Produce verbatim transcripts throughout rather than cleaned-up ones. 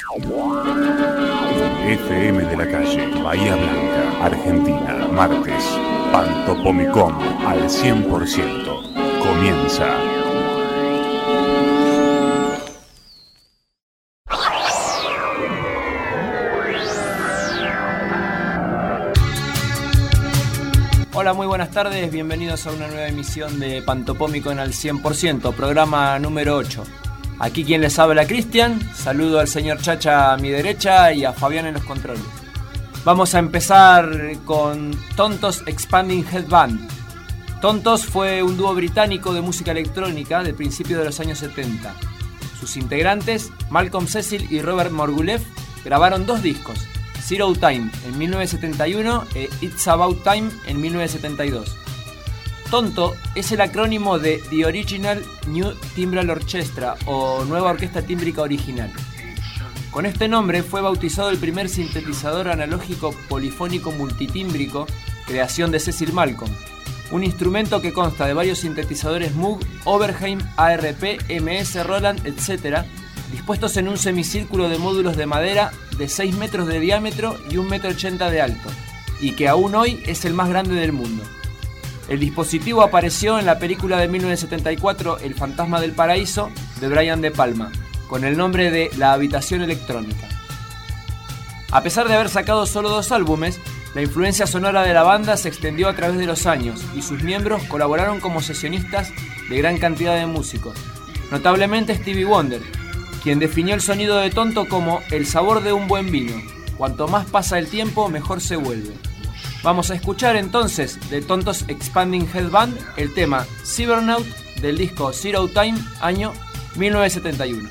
F M de la calle, Bahía Blanca, Argentina, martes, Pantopomicón al cien por ciento. Comienza. Hola, muy buenas tardes, bienvenidos a una nueva emisión de Pantopomicón al cien por ciento, programa número ocho. Aquí quien les habla, Cristian. Saludo al señor Chacha a mi derecha y a Fabián en los controles. Vamos a empezar con Tontos Expanding Headband. Tontos fue un dúo británico de música electrónica del principio de los años setenta. Sus integrantes, Malcolm Cecil y Robert Margouleff, grabaron dos discos, Zero Time en mil novecientos setenta y uno e It's About Time en mil novecientos setenta y dos. Tonto es el acrónimo de The Original New Timbral Orchestra o Nueva Orquesta Tímbrica Original. Con este nombre fue bautizado el primer sintetizador analógico polifónico multitímbrico, creación de Cecil Malcolm, un instrumento que consta de varios sintetizadores Moog, Oberheim, A R P, M S, Roland, etcétera, dispuestos en un semicírculo de módulos de madera de seis metros de diámetro y un metro ochenta de alto, y que aún hoy es el más grande del mundo. El dispositivo apareció en la película de mil novecientos setenta y cuatro El fantasma del paraíso de Brian De Palma, con el nombre de La habitación electrónica. A pesar de haber sacado solo dos álbumes, la influencia sonora de la banda se extendió a través de los años y sus miembros colaboraron como sesionistas de gran cantidad de músicos, notablemente Stevie Wonder, quien definió el sonido de Tonto como el sabor de un buen vino. Cuanto más pasa el tiempo, mejor se vuelve. Vamos a escuchar entonces de Tontos Expanding Headband el tema Cybernaut del disco Zero Time, año mil novecientos setenta y uno.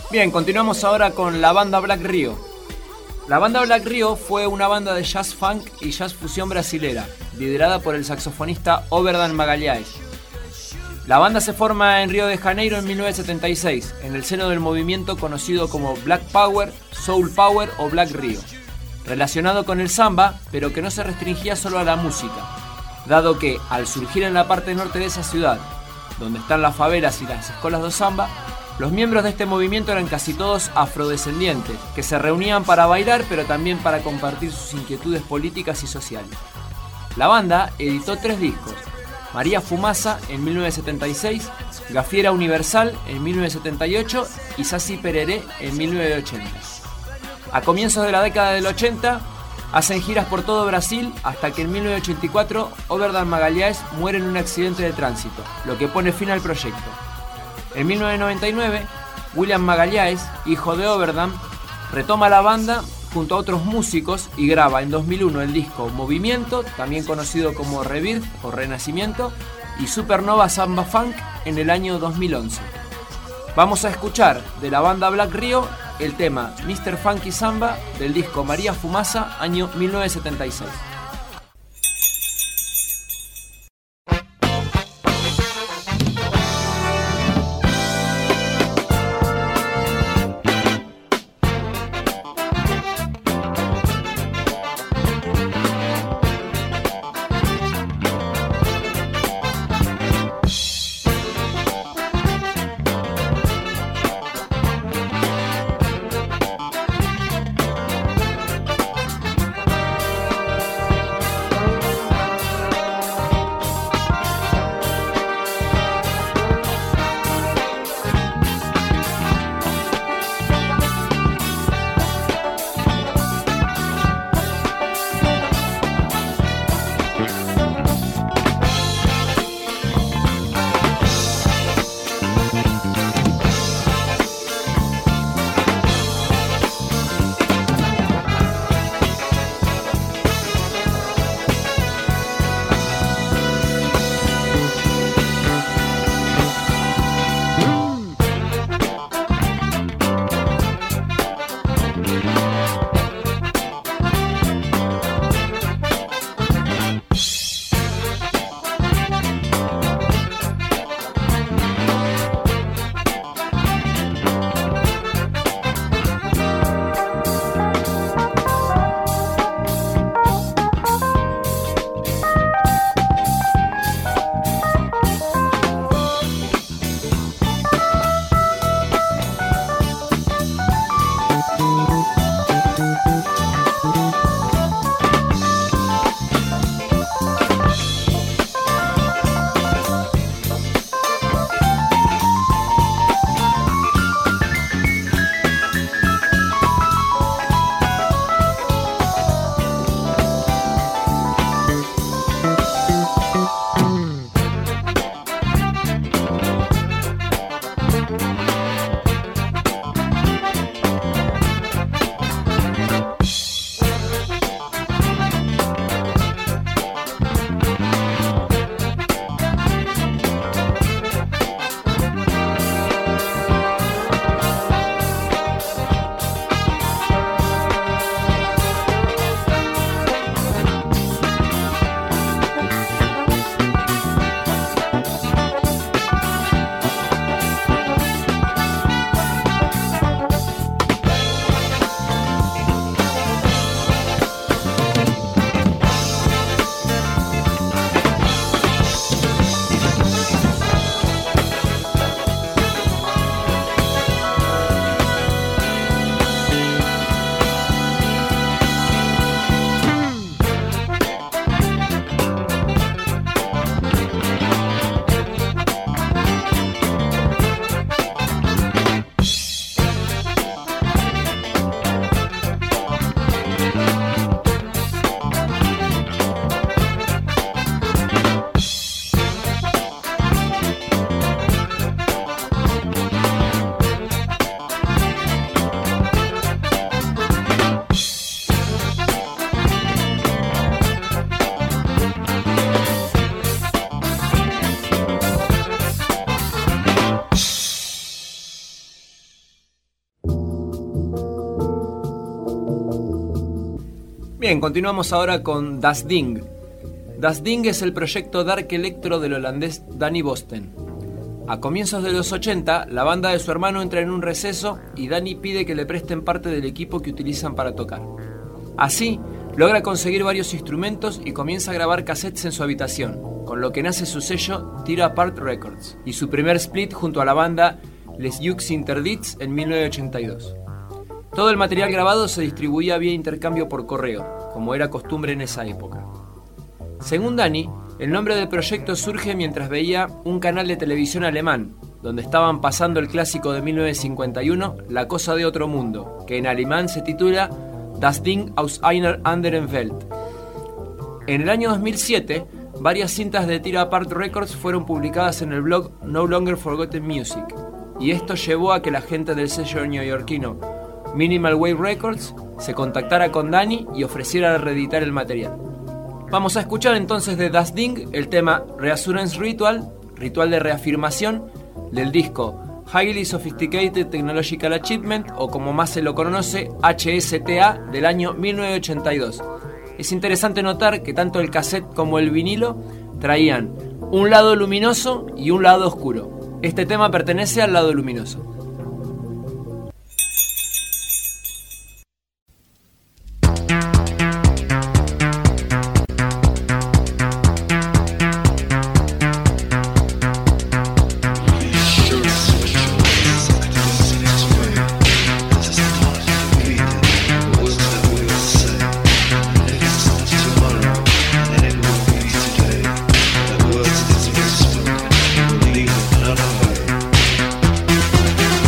Bien, continuamos ahora con la banda Black Rio. La banda Black Rio fue una banda de jazz funk y jazz fusión brasilera, liderada por el saxofonista Oberdan Magalhães. La banda se forma en Río de Janeiro en mil novecientos setenta y seis, en el seno del movimiento conocido como Black Power, Soul Power o Black Rio, relacionado con el samba, pero que no se restringía solo a la música, dado que, al surgir en la parte norte de esa ciudad, donde están las favelas y las escolas de samba, los miembros de este movimiento eran casi todos afrodescendientes, que se reunían para bailar, pero también para compartir sus inquietudes políticas y sociales. La banda editó tres discos: María Fumaça en mil novecientos setenta y seis, Gafiera Universal en mil novecientos setenta y ocho y Saci Pereré en mil novecientos ochenta. A comienzos de la década del ochenta, hacen giras por todo Brasil hasta que en mil novecientos ochenta y cuatro Oberdan Magalhães muere en un accidente de tránsito, lo que pone fin al proyecto. En mil novecientos noventa y nueve, William Magalhães, hijo de Oberdan, retoma la banda junto a otros músicos y graba en dos mil uno el disco Movimiento, también conocido como Rebirth o Renacimiento, y Supernova Samba Funk en el año dos mil once. Vamos a escuchar de la banda Black Rio el tema mister Funky Samba del disco María Fumaça, año mil novecientos setenta y seis. Bien, continuamos ahora con Das Ding. Das Ding es el proyecto Dark Electro del holandés Danny Boston. A comienzos de los ochenta, la banda de su hermano entra en un receso y Danny pide que le presten parte del equipo que utilizan para tocar. Así, logra conseguir varios instrumentos y comienza a grabar cassettes en su habitación, con lo que nace su sello Tear Apart Records y su primer split junto a la banda Les Jeux Interdits en mil novecientos ochenta y dos. Todo el material grabado se distribuía vía intercambio por correo, como era costumbre en esa época. Según Danny, el nombre del proyecto surge mientras veía un canal de televisión alemán, donde estaban pasando el clásico de mil novecientos cincuenta y uno, La cosa de otro mundo, que en alemán se titula Das Ding aus einer anderen Welt. En el año dos mil siete, varias cintas de Tear Apart Records fueron publicadas en el blog No Longer Forgotten Music, y esto llevó a que la gente del sello neoyorquino Minimal Wave Records se contactara con Danny y ofreciera reeditar el material. Vamos a escuchar entonces de Das Ding el tema Reassurance Ritual, ritual de reafirmación, del disco Highly Sophisticated Technological Achievement, o como más se lo conoce, H S T A, del año mil novecientos ochenta y dos. Es interesante notar que tanto el cassette como el vinilo traían un lado luminoso y un lado oscuro. Este tema pertenece al lado luminoso. Leave another way.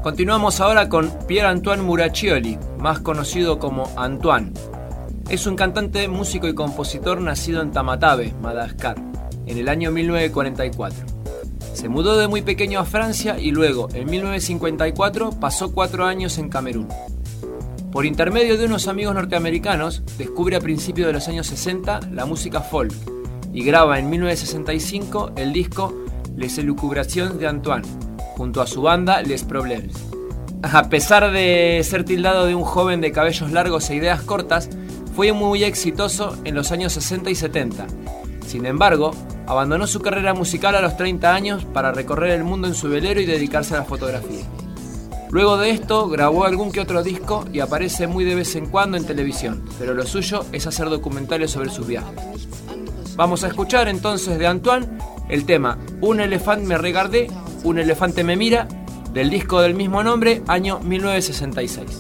Continuamos ahora con Pier-Antoine Muraccioli, más conocido como Antoine. Es un cantante, músico y compositor nacido en Tamatave, Madagascar, en el año mil novecientos cuarenta y cuatro. Se mudó de muy pequeño a Francia y luego, en mil novecientos cincuenta y cuatro, pasó cuatro años en Camerún. Por intermedio de unos amigos norteamericanos, descubre a principios de los años sesenta la música folk y graba en mil novecientos sesenta y cinco el disco Les Élucubrations d'Antoine, junto a su banda Les Problèmes. A pesar de ser tildado de un joven de cabellos largos e ideas cortas, fue muy exitoso en los años sesenta y setenta. Sin embargo, abandonó su carrera musical a los treinta años para recorrer el mundo en su velero y dedicarse a la fotografía. Luego de esto, grabó algún que otro disco y aparece muy de vez en cuando en televisión, pero lo suyo es hacer documentales sobre sus viajes. Vamos a escuchar entonces de Antoine el tema Un elefante me regardé, un elefante me mira, del disco del mismo nombre, año mil novecientos sesenta y seis.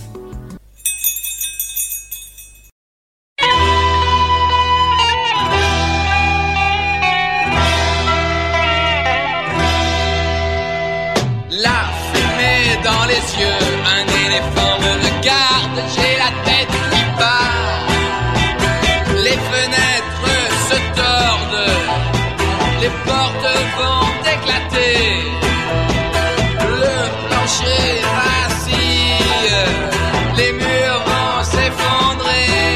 La fumée dans les yeux, un éléphant me regarde, j'ai la tête qui part. Les fenêtres se tordent, les portes vont éclater. Le plancher vacille, les murs vont s'effondrer.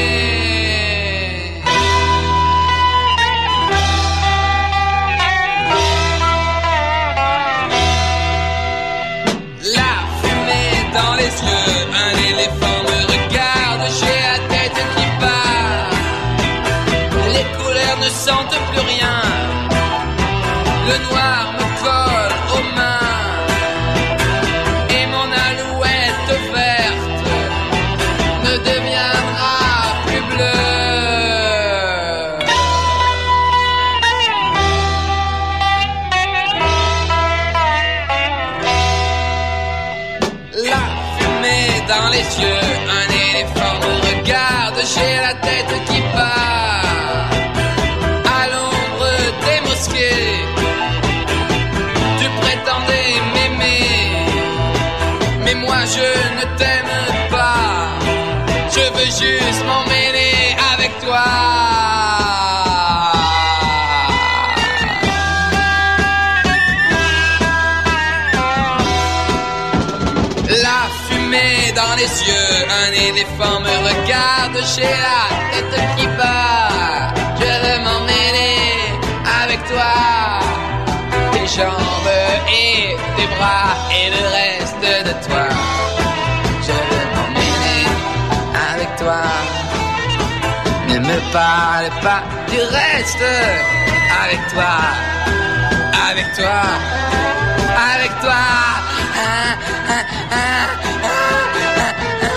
La fumée dans les yeux, un éléphant me regarde, j'ai la tête qui part. Les couleurs ne sentent plus rien, le noir me colle aux mains, et mon alouette verte ne deviendra plus bleue. La fumée dans les yeux, un éléphant me regarde, j'ai la tête qui part. À l'ombre des mosquées, tu prétendais m'aimer, mais moi je ne t'aime pas. Je veux juste m'emmêler avec toi. La fumée dans les yeux, un éléphant me regarde, j'ai la tête qui bat. Je veux m'emmêler avec toi, tes jambes et tes bras et le reste de toi. Je veux m'emmêler avec toi. Ne me parle pas du reste. Avec toi, avec toi, avec toi. Ah, ah, ah, ah, ah, ah, ah.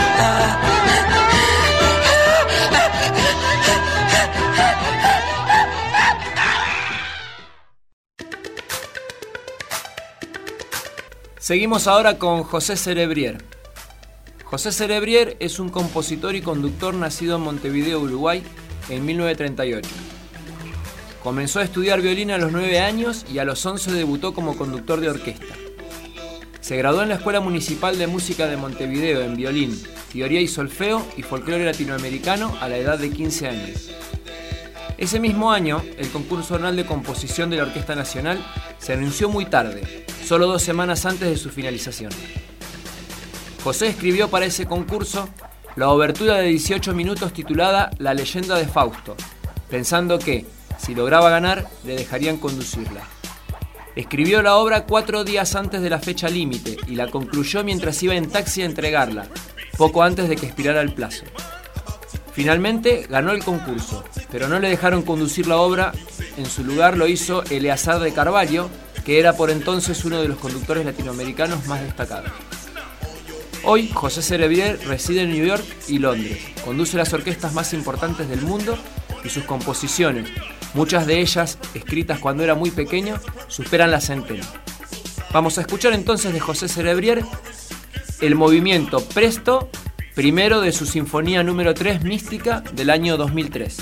Seguimos ahora con José Cerebrier. José Cerebrier es un compositor y conductor nacido en Montevideo, Uruguay, en mil novecientos treinta y ocho. Comenzó a estudiar violín a los nueve años y a los once debutó como conductor de orquesta. Se graduó en la Escuela Municipal de Música de Montevideo en violín, teoría y solfeo y folclore latinoamericano a la edad de quince años. Ese mismo año, el concurso anual de composición de la Orquesta Nacional se anunció muy tarde, solo dos semanas antes de su finalización. José escribió para ese concurso la obertura de dieciocho minutos titulada La leyenda de Fausto, pensando que, si lograba ganar, le dejarían conducirla. Escribió la obra cuatro días antes de la fecha límite y la concluyó mientras iba en taxi a entregarla, poco antes de que expirara el plazo. Finalmente ganó el concurso, pero no le dejaron conducir la obra. En su lugar lo hizo Eleazar de Carvalho, que era por entonces uno de los conductores latinoamericanos más destacados. Hoy, José Cerebrier reside en New York y Londres, conduce las orquestas más importantes del mundo y sus composiciones, muchas de ellas escritas cuando era muy pequeño, superan la centena. Vamos a escuchar entonces de José Cerebrier el movimiento Presto, primero de su Sinfonía número tres Mística del año dos mil tres.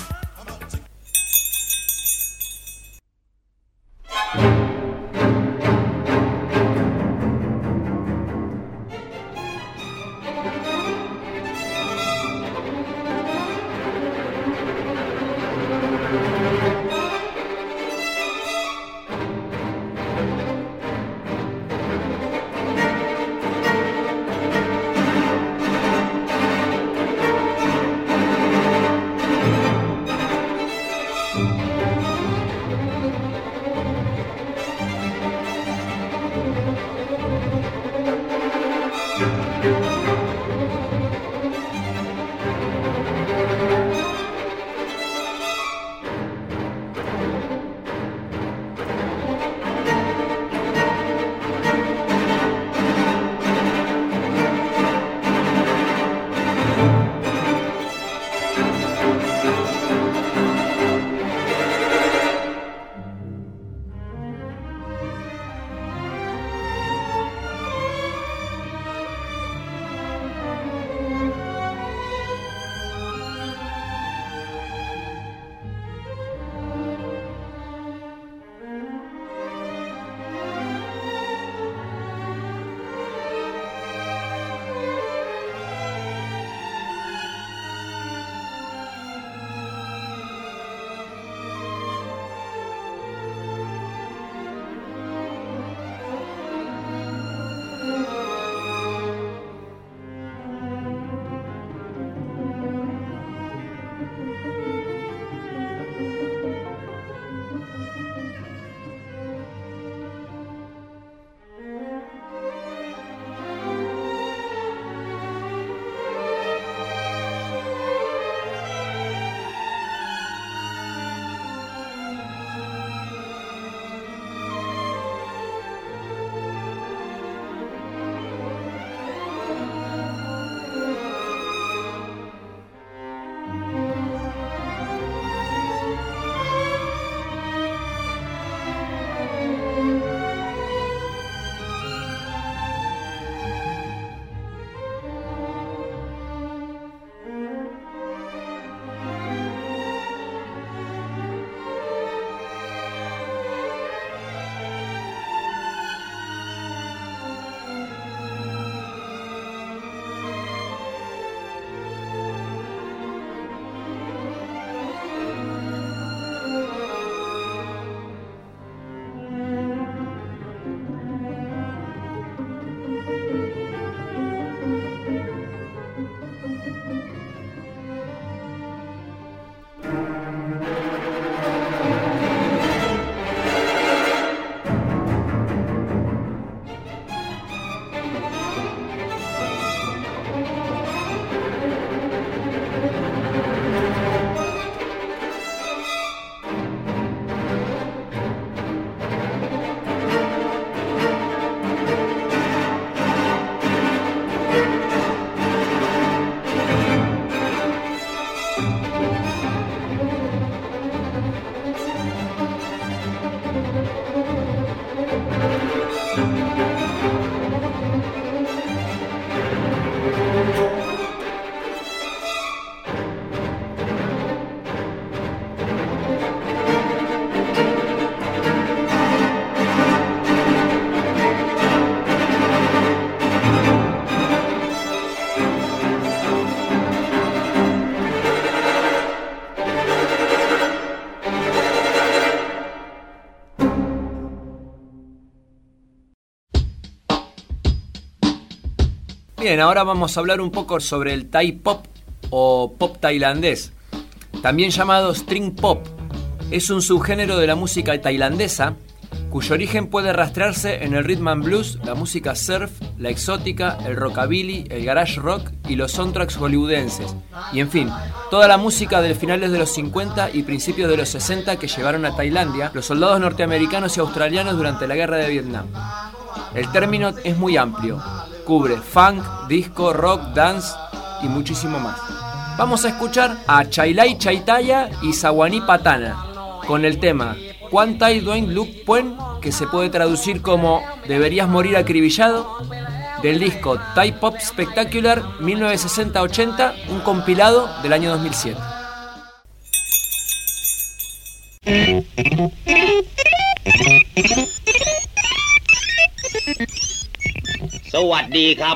Bien, ahora vamos a hablar un poco sobre el Thai Pop o pop tailandés, también llamado String Pop. Es un subgénero de la música tailandesa cuyo origen puede rastrearse en el rhythm and blues, la música surf, la exótica, el rockabilly, el garage rock y los soundtracks hollywoodenses. Y en fin, toda la música de finales de los cincuenta y principios de los sesenta que llevaron a Tailandia los soldados norteamericanos y australianos durante la guerra de Vietnam. El término es muy amplio, cubre funk, disco, rock, dance y muchísimo más. Vamos a escuchar a Chailai Chaitaya y Sawani Patana con el tema Quan Tai Dueng Luk Puen, que se puede traducir como Deberías morir acribillado, del disco Thai Pop Spectacular mil novecientos sesenta ochenta, un compilado del año dos mil siete. สวัสดีครับ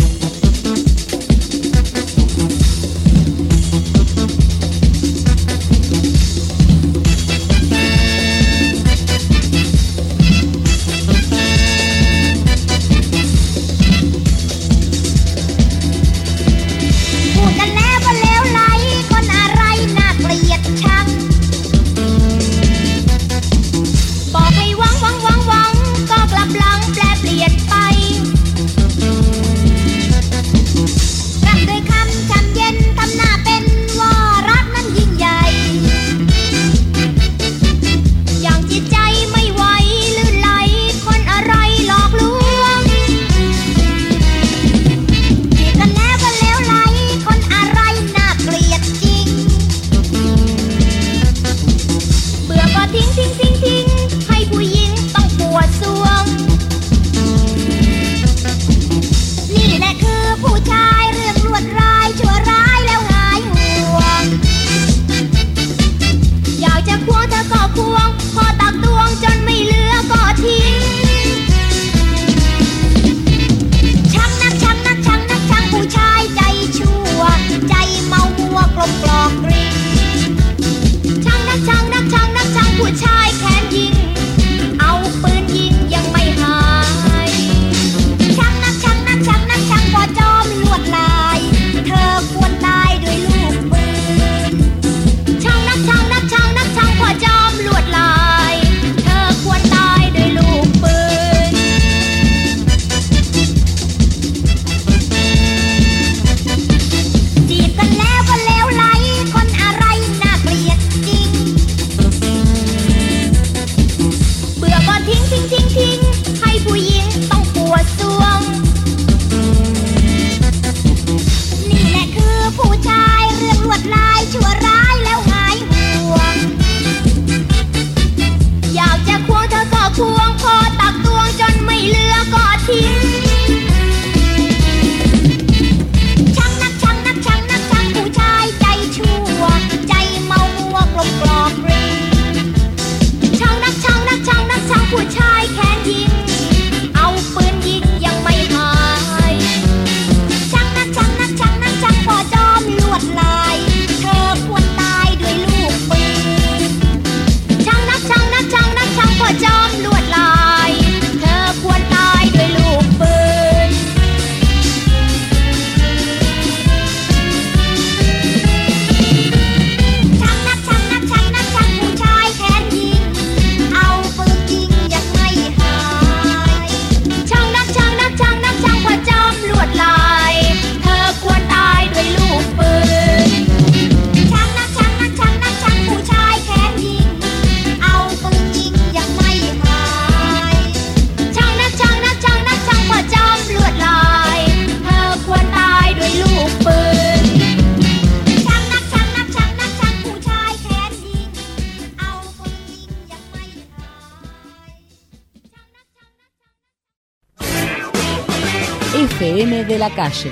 F M de la calle.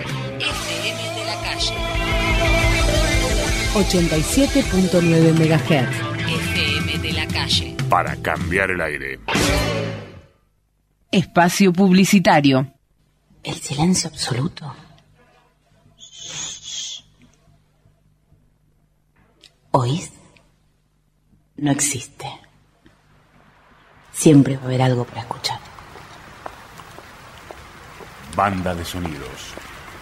F M de la calle. ochenta y siete punto nueve megahertz. F M de la calle. Para cambiar el aire. Espacio publicitario. El silencio absoluto. ¿Oís? No existe. Siempre va a haber algo para escuchar. Banda de sonidos.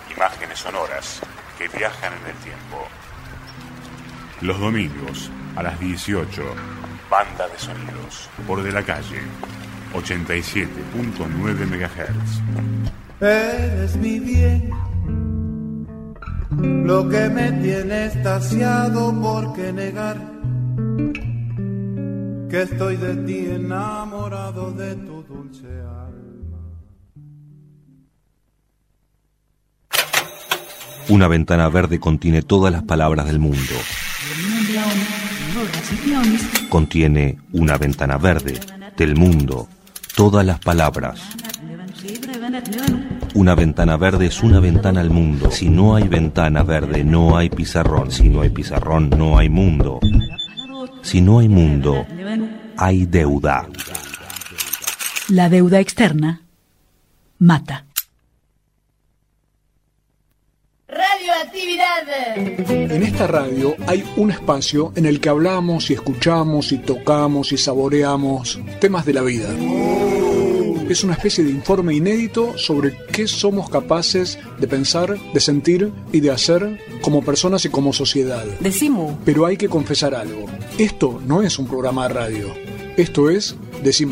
Imágenes sonoras que viajan en el tiempo. Los domingos a las dieciocho, Banda de Sonidos por De la Calle, ochenta y siete punto nueve megahertz. Eres mi bien, lo que me tiene extasiado, ¿por qué negar que estoy de ti enamorado, de tu dulce alma? Una ventana verde contiene todas las palabras del mundo. Contiene una ventana verde del mundo, todas las palabras. Una ventana verde es una ventana al mundo. Si no hay ventana verde, no hay pizarrón. Si no hay pizarrón, no hay mundo. Si no hay mundo, hay deuda. La deuda externa mata. Radioactividad. En esta radio hay un espacio en el que hablamos y escuchamos y tocamos y saboreamos temas de la vida. Es una especie de informe inédito sobre qué somos capaces de pensar, de sentir y de hacer como personas y como sociedad. Decimos. Pero hay que confesar algo. Esto no es un programa de radio. Esto es Decimu.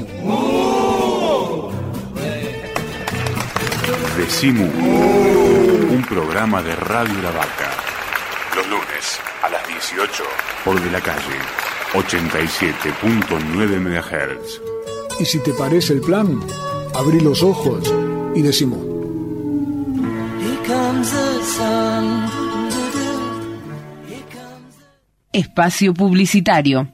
Decimu, un programa de Radio La Vaca. Los lunes a las dieciocho por De la Calle, ochenta y siete punto nueve megahertz. Y si te parece el plan, abrí los ojos y decimos. Espacio publicitario.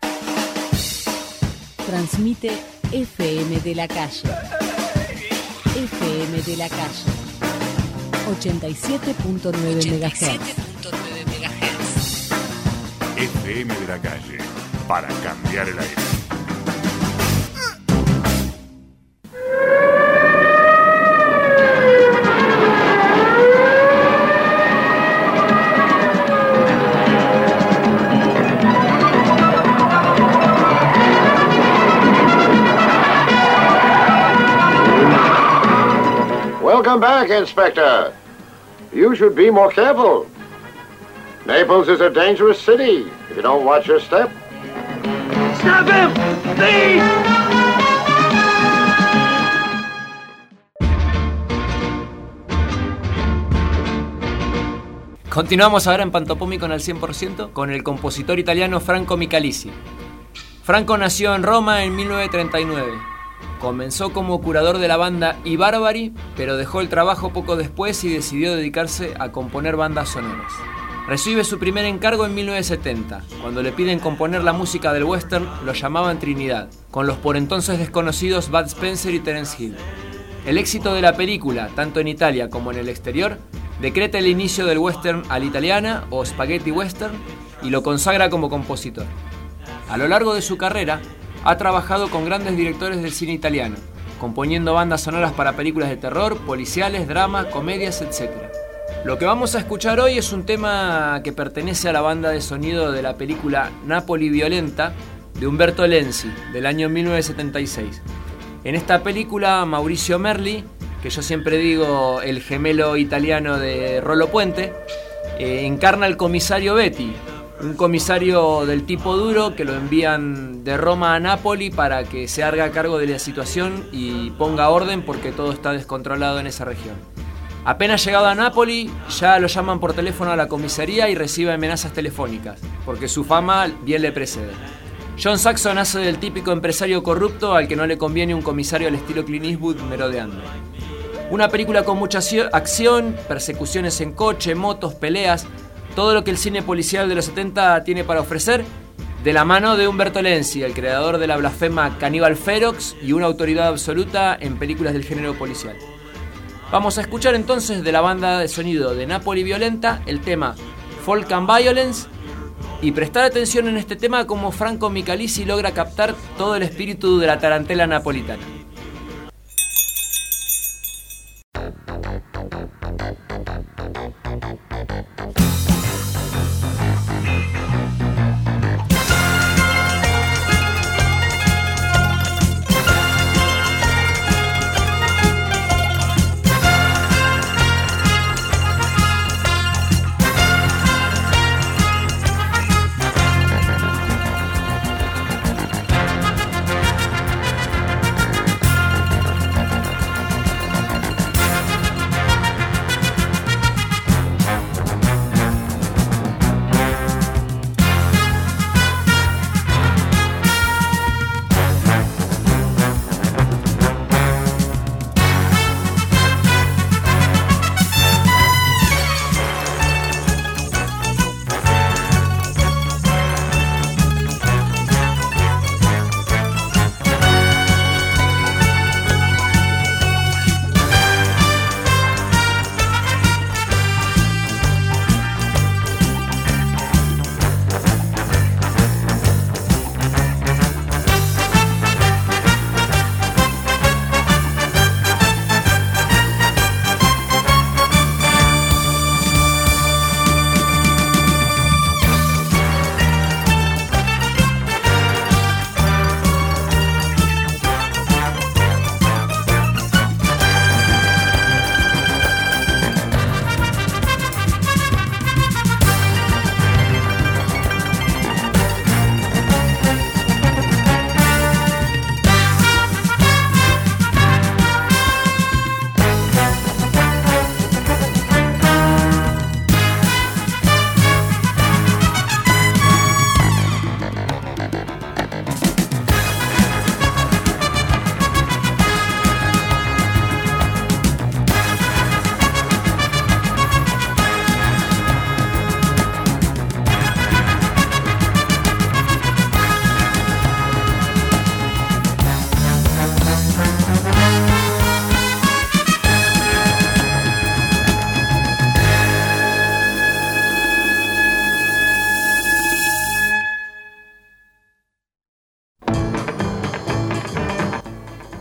Transmite F M de la Calle. F M de la Calle. ochenta y siete punto nueve megahertz. F M de la Calle, para cambiar el aire. Welcome back, Inspector. You should be more careful. Naples is a dangerous city if you don't watch your step. Stop him! Please! Continuamos ahora en Pantopómico al cien por ciento con el compositor italiano Franco Michalisi. Franco nació en Roma en mil novecientos treinta y nueve. Comenzó como curador de la banda I Barbari, pero dejó el trabajo poco después y decidió dedicarse a componer bandas sonoras. Recibe su primer encargo en mil novecientos setenta. Cuando le piden componer la música del western, lo llamaban Trinidad, con los por entonces desconocidos Bud Spencer y Terence Hill. El éxito de la película, tanto en Italia como en el exterior, decreta el inicio del western a la italiana o spaghetti western y lo consagra como compositor. A lo largo de su carrera, ha trabajado con grandes directores del cine italiano, componiendo bandas sonoras para películas de terror, policiales, dramas, comedias, etcétera. Lo que vamos a escuchar hoy es un tema que pertenece a la banda de sonido de la película Napoli Violenta de Umberto Lenzi, del año mil novecientos setenta y seis. En esta película, Mauricio Merli, que yo siempre digo el gemelo italiano de Rollo Puente, eh, encarna al comisario Betti, un comisario del tipo duro que lo envían de Roma a Nápoli para que se haga cargo de la situación y ponga orden porque todo está descontrolado en esa región. Apenas llegado a Nápoli, ya lo llaman por teléfono a la comisaría y recibe amenazas telefónicas, porque su fama bien le precede. John Saxon hace del típico empresario corrupto al que no le conviene un comisario al estilo Clint Eastwood merodeando. Una película con mucha acción, persecuciones en coche, motos, peleas, todo lo que el cine policial de los setenta tiene para ofrecer, de la mano de Umberto Lenzi, el creador de la blasfema Caníbal Ferox y una autoridad absoluta en películas del género policial. Vamos a escuchar entonces de la banda de sonido de Napoli Violenta el tema Folk and Violence y prestar atención en este tema como Franco Michalisi logra captar todo el espíritu de la tarantela napolitana.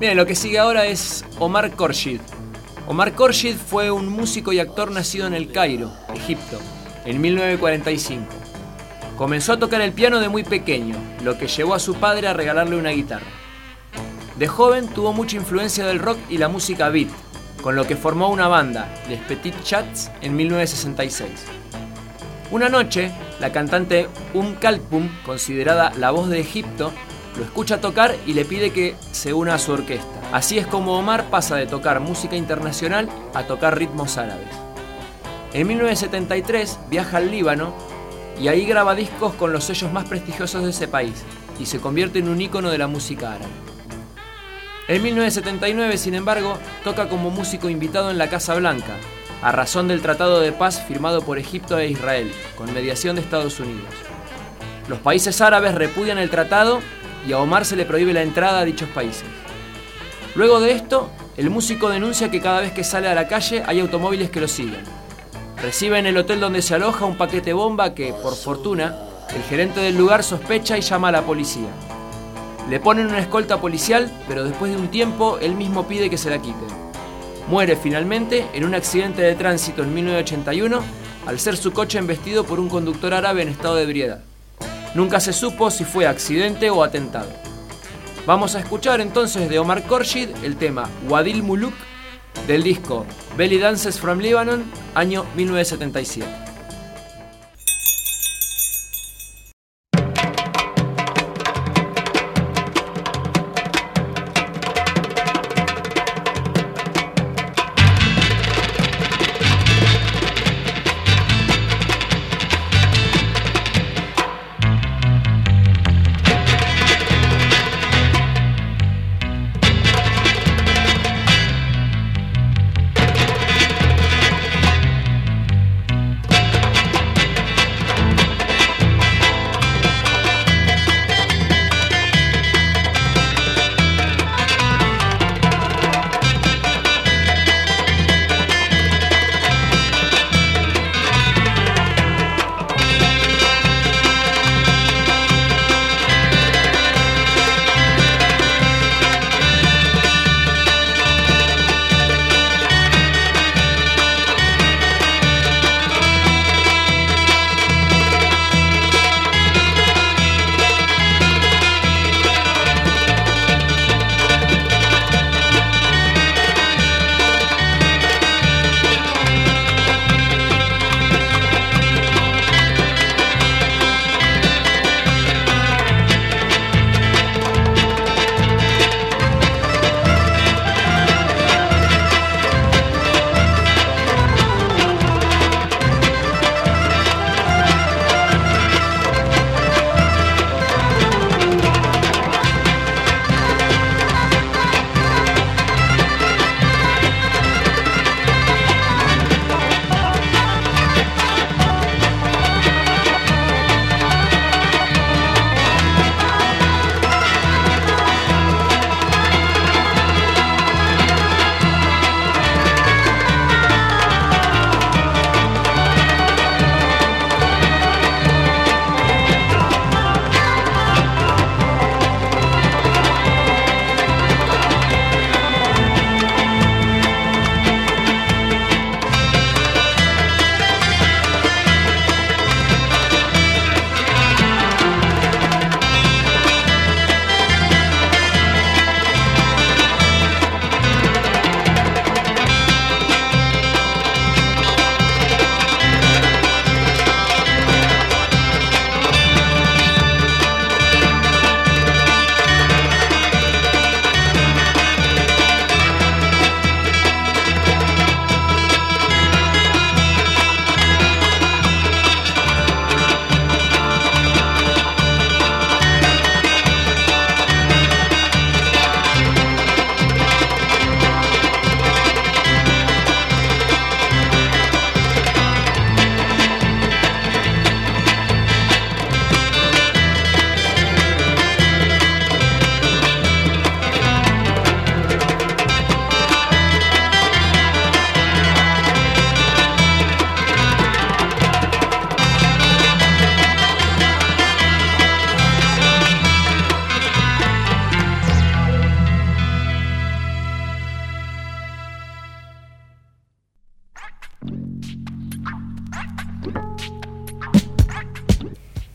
Bien, lo que sigue ahora es Omar Khorshid. Omar Khorshid fue un músico y actor nacido en El Cairo, Egipto, en mil novecientos cuarenta y cinco. Comenzó a tocar el piano de muy pequeño, lo que llevó a su padre a regalarle una guitarra. De joven tuvo mucha influencia del rock y la música beat, con lo que formó una banda, Les Petits Chats, en mil novecientos sesenta y seis. Una noche, la cantante Umm Kalthum, considerada la voz de Egipto, lo escucha tocar y le pide que se una a su orquesta. Así es como Omar pasa de tocar música internacional a tocar ritmos árabes. En mil novecientos setenta y tres viaja al Líbano y ahí graba discos con los sellos más prestigiosos de ese país y se convierte en un ícono de la música árabe. En mil novecientos setenta y nueve, sin embargo, toca como músico invitado en la Casa Blanca, a razón del Tratado de Paz firmado por Egipto e Israel, con mediación de Estados Unidos. Los países árabes repudian el tratado y a Omar se le prohíbe la entrada a dichos países. Luego de esto, el músico denuncia que cada vez que sale a la calle hay automóviles que lo siguen. Recibe en el hotel donde se aloja un paquete bomba que, por fortuna, el gerente del lugar sospecha y llama a la policía. Le ponen una escolta policial, pero después de un tiempo él mismo pide que se la quiten. Muere finalmente en un accidente de tránsito en mil novecientos ochenta y uno al ser su coche embestido por un conductor árabe en estado de ebriedad. Nunca se supo si fue accidente o atentado. Vamos a escuchar entonces de Omar Khorshid el tema Wadil Muluk del disco Belly Dances from Lebanon, año mil novecientos setenta y siete.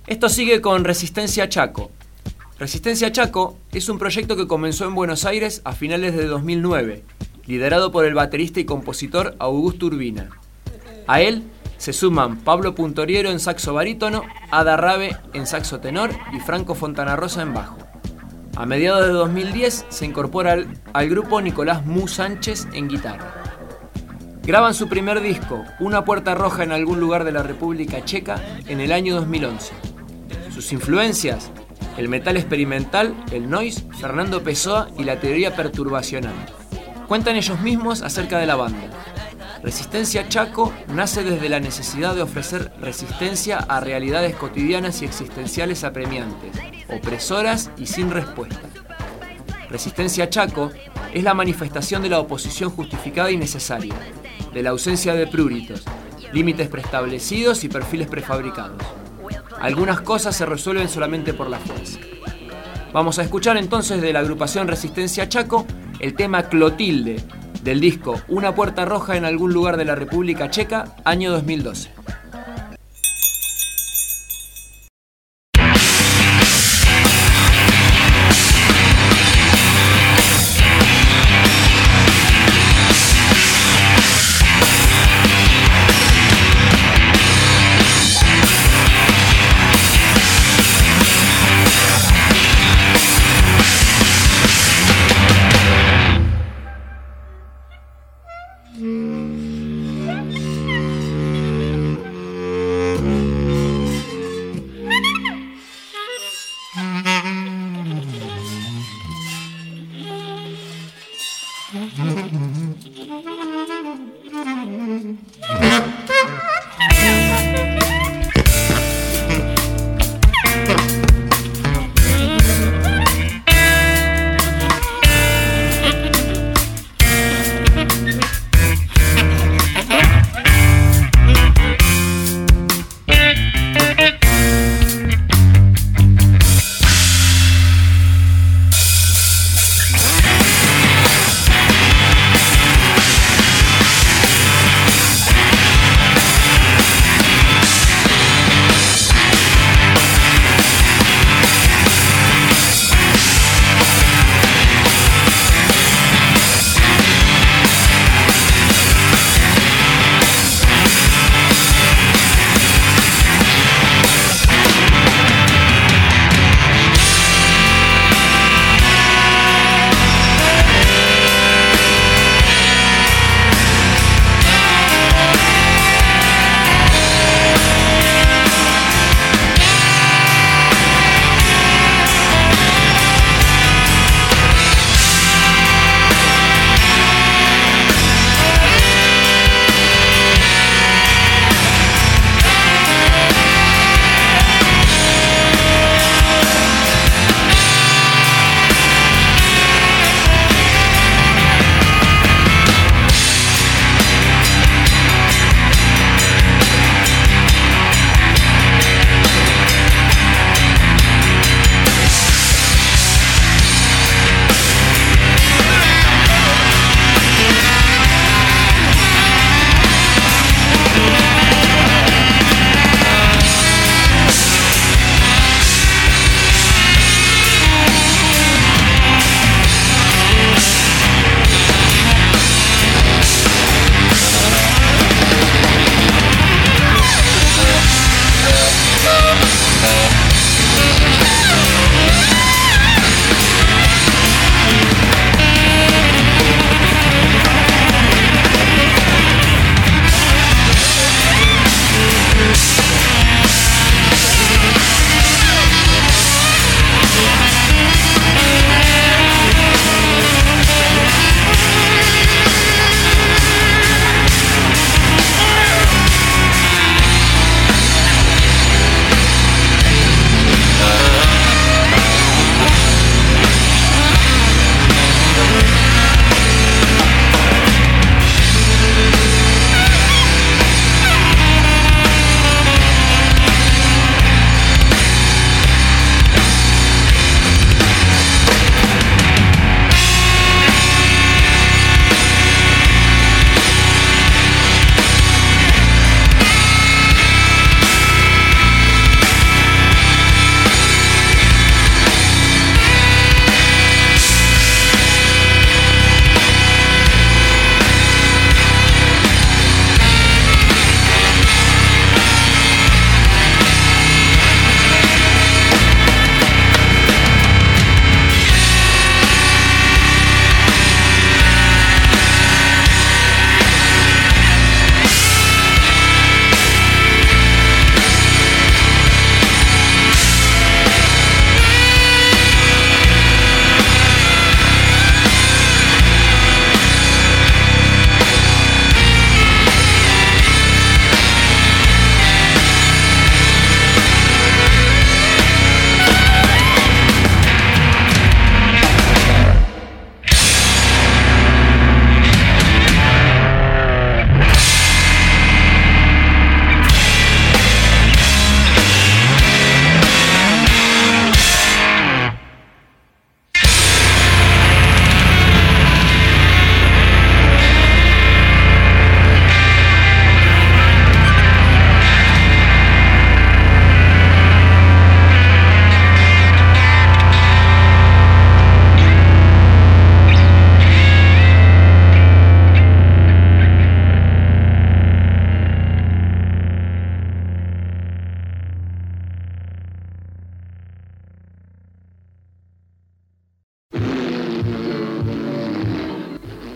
Esto sigue con Resistencia Chaco. Resistencia Chaco es un proyecto que comenzó en Buenos Aires a finales de dos mil nueve, liderado por el baterista y compositor Augusto Urbina. A él se suman Pablo Puntoriero en saxo barítono, Ada Rabe en saxo tenor y Franco Fontana Rosa en bajo. A mediados de dos mil diez se incorpora al, al grupo Nicolás Mu Sánchez en guitarra. Graban su primer disco, Una Puerta Roja en algún lugar de la República Checa, en el año dos mil once. Sus influencias: el metal experimental, el noise, Fernando Pessoa y la teoría perturbacional. Cuentan ellos mismos acerca de la banda. Resistencia Chaco nace desde la necesidad de ofrecer resistencia a realidades cotidianas y existenciales apremiantes, opresoras y sin respuesta. Resistencia Chaco es la manifestación de la oposición justificada y necesaria, de la ausencia de pruritos, límites preestablecidos y perfiles prefabricados. Algunas cosas se resuelven solamente por la fuerza. Vamos a escuchar entonces de la agrupación Resistencia Chaco el tema Clotilde, del disco Una Puerta Roja en algún lugar de la República Checa, año dos mil doce. Mm-hmm.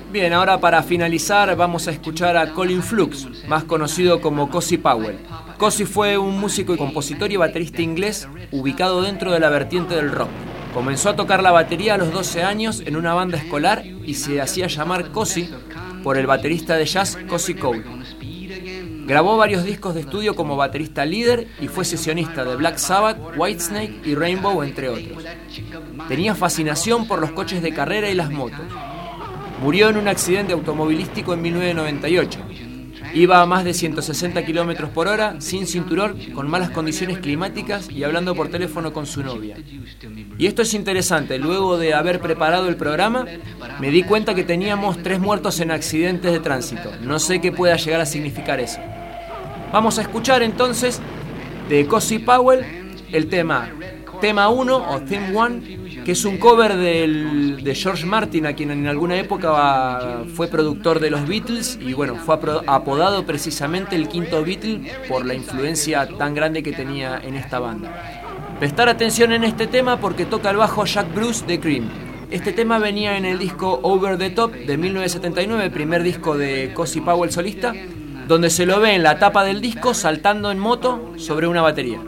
Bien, ahora para finalizar vamos a escuchar a Colin Flux, más conocido como Cozy Powell. Cozy fue un músico y compositor y baterista inglés ubicado dentro de la vertiente del rock. Comenzó a tocar la batería a los doce años en una banda escolar y se hacía llamar Cozy por el baterista de jazz Cozy Cole. Grabó varios discos de estudio como baterista líder y fue sesionista de Black Sabbath, Whitesnake y Rainbow, entre otros. Tenía fascinación por los coches de carrera y las motos. Murió en un accidente automovilístico en mil novecientos noventa y ocho. Iba a más de ciento sesenta kilómetros por hora, sin cinturón, con malas condiciones climáticas y hablando por teléfono con su novia. Y esto es interesante, luego de haber preparado el programa, me di cuenta que teníamos tres muertos en accidentes de tránsito. No sé qué pueda llegar a significar eso. Vamos a escuchar entonces de Cozy Powell el tema Tema uno o Theme uno, que es un cover del, de George Martin, a quien en alguna época va, fue productor de los Beatles y bueno, fue apodado precisamente el quinto Beatle por la influencia tan grande que tenía en esta banda. Prestar atención en este tema porque toca el bajo Jack Bruce de Cream. Este tema venía en el disco Over the Top de mil novecientos setenta y nueve, el primer disco de Cozy Powell solista, donde se lo ve en la tapa del disco saltando en moto sobre una batería.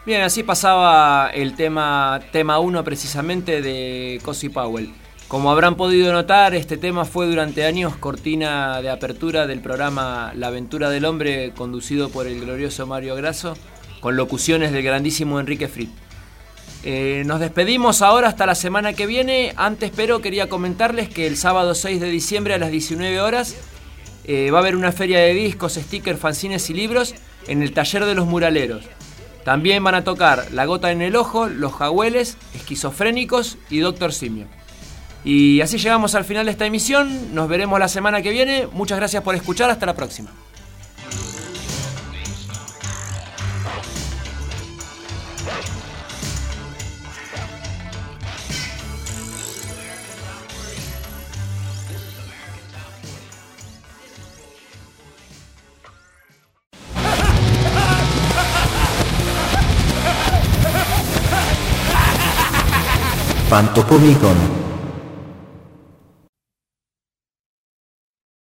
Bien, así pasaba el tema tema uno precisamente de Cozy Powell. Como habrán podido notar, este tema fue durante años cortina de apertura del programa La Aventura del Hombre, conducido por el glorioso Mario Grasso, con locuciones del grandísimo Enrique Frit. Eh, nos despedimos ahora hasta la semana que viene. Antes, pero quería comentarles que el sábado seis de diciembre a las diecinueve horas eh, va a haber una feria de discos, stickers, fanzines y libros en el Taller de los Muraleros. También van a tocar La Gota en el Ojo, Los Jagüeles, Esquizofrénicos y Doctor Simio. Y así llegamos al final de esta emisión. Nos veremos la semana que viene. Muchas gracias por escuchar. Hasta la próxima. Pantopomicon.